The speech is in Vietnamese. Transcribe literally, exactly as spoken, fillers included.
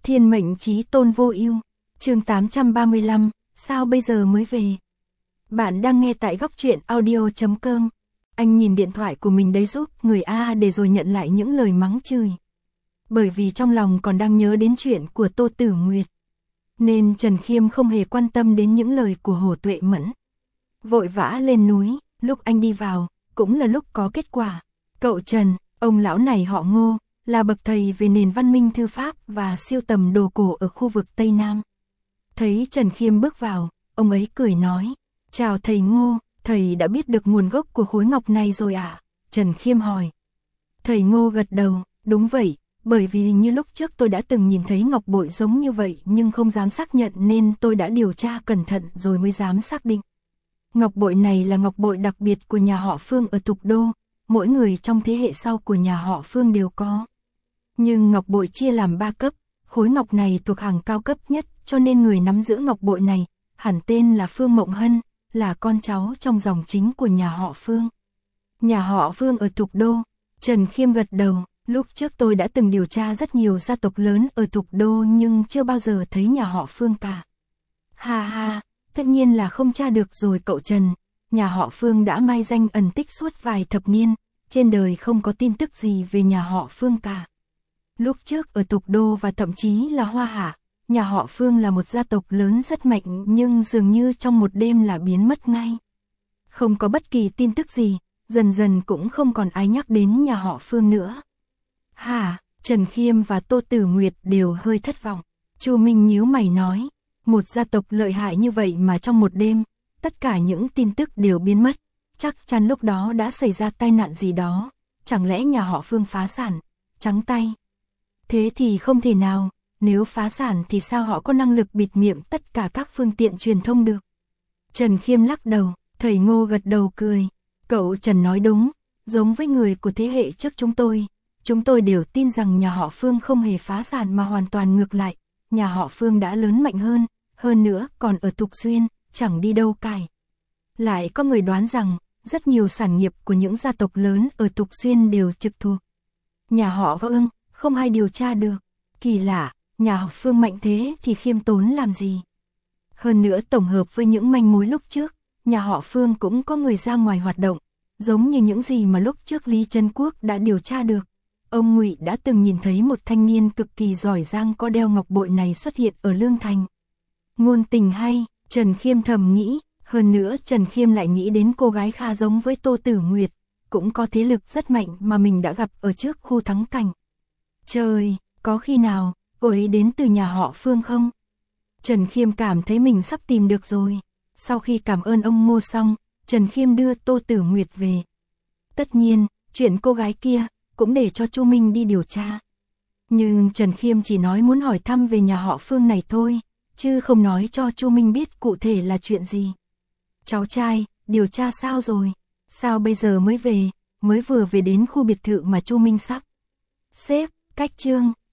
Thiên mệnh chí tôn vô ưu, chương tám trăm ba mươi lăm, sao bây giờ mới về? Bạn đang nghe tại góc truyện audio chấm com. Anh nhìn điện thoại của mình đấy giúp người A để rồi nhận lại những lời mắng chửi. Bởi vì trong lòng còn đang nhớ đến chuyện của Tô Tử Nguyệt, nên Trần Khiêm không hề quan tâm đến những lời của Hồ Tuệ Mẫn. Vội vã lên núi, lúc anh đi vào, cũng là lúc có kết quả. Cậu Trần, ông lão này họ Ngô, là bậc thầy về nền văn minh thư pháp và siêu tầm đồ cổ ở khu vực Tây Nam. Thấy Trần Khiêm bước vào, ông ấy cười nói, chào thầy Ngô, thầy đã biết được nguồn gốc của khối ngọc này rồi à? Trần Khiêm hỏi. Thầy Ngô gật đầu, đúng vậy, bởi vì như lúc trước tôi đã từng nhìn thấy ngọc bội giống như vậy nhưng không dám xác nhận nên tôi đã điều tra cẩn thận rồi mới dám xác định. Ngọc bội này là ngọc bội đặc biệt của nhà họ Phương ở Thục Đô, mỗi người trong thế hệ sau của nhà họ Phương đều có. Nhưng ngọc bội chia làm ba cấp, khối ngọc này thuộc hàng cao cấp nhất cho nên người nắm giữ ngọc bội này, hẳn tên là Phương Mộng Hân, là con cháu trong dòng chính của nhà họ Phương. Nhà họ Phương ở Thục Đô, Trần Khiêm gật đầu, lúc trước tôi đã từng điều tra rất nhiều gia tộc lớn ở Thục Đô nhưng chưa bao giờ thấy nhà họ Phương cả. Ha ha, tất nhiên là không tra được rồi cậu Trần, nhà họ Phương đã mai danh ẩn tích suốt vài thập niên, trên đời không có tin tức gì về nhà họ Phương cả. Lúc trước ở Thục Đô và thậm chí là Hoa Hạ, nhà họ Phương là một gia tộc lớn rất mạnh nhưng dường như trong một đêm là biến mất ngay. Không có bất kỳ tin tức gì, dần dần cũng không còn ai nhắc đến nhà họ Phương nữa. Hả, Trần Khiêm và Tô Tử Nguyệt đều hơi thất vọng. Chu Minh nhíu mày nói, một gia tộc lợi hại như vậy mà trong một đêm, tất cả những tin tức đều biến mất, chắc chắn lúc đó đã xảy ra tai nạn gì đó, chẳng lẽ nhà họ Phương phá sản, trắng tay. Thế thì không thể nào, nếu phá sản thì sao họ có năng lực bịt miệng tất cả các phương tiện truyền thông được. Trần Khiêm lắc đầu, thầy Ngô gật đầu cười, cậu Trần nói đúng, giống với người của thế hệ trước chúng tôi, chúng tôi đều tin rằng nhà họ Phương không hề phá sản mà hoàn toàn ngược lại, nhà họ Phương đã lớn mạnh hơn, hơn nữa còn ở Thục Xuyên, chẳng đi đâu cài. Lại có người đoán rằng, rất nhiều sản nghiệp của những gia tộc lớn ở Thục Xuyên đều trực thuộc nhà họ Vương, không ai điều tra được. Kỳ lạ, nhà họ Phương mạnh thế thì khiêm tốn làm gì? Hơn nữa tổng hợp với những manh mối lúc trước, nhà họ Phương cũng có người ra ngoài hoạt động, giống như những gì mà lúc trước Lý Trấn Quốc đã điều tra được. Ông Ngụy đã từng nhìn thấy một thanh niên cực kỳ giỏi giang có đeo ngọc bội này xuất hiện ở Lương Thành. Ngôn tình hay, Trần Khiêm thầm nghĩ, hơn nữa Trần Khiêm lại nghĩ đến cô gái khá giống với Tô Tử Nguyệt, cũng có thế lực rất mạnh mà mình đã gặp ở trước khu thắng cảnh. Trời, có khi nào, cô ấy đến từ nhà họ Phương không? Trần Khiêm cảm thấy mình sắp tìm được rồi. Sau khi cảm ơn ông Ngô xong, Trần Khiêm đưa Tô Tử Nguyệt về. Tất nhiên, chuyện cô gái kia, cũng để cho Chu Minh đi điều tra. Nhưng Trần Khiêm chỉ nói muốn hỏi thăm về nhà họ Phương này thôi, chứ không nói cho Chu Minh biết cụ thể là chuyện gì. Cháu trai, điều tra sao rồi? Sao bây giờ mới về, mới vừa về đến khu biệt thự mà Chu Minh sắp xếp, cách chương.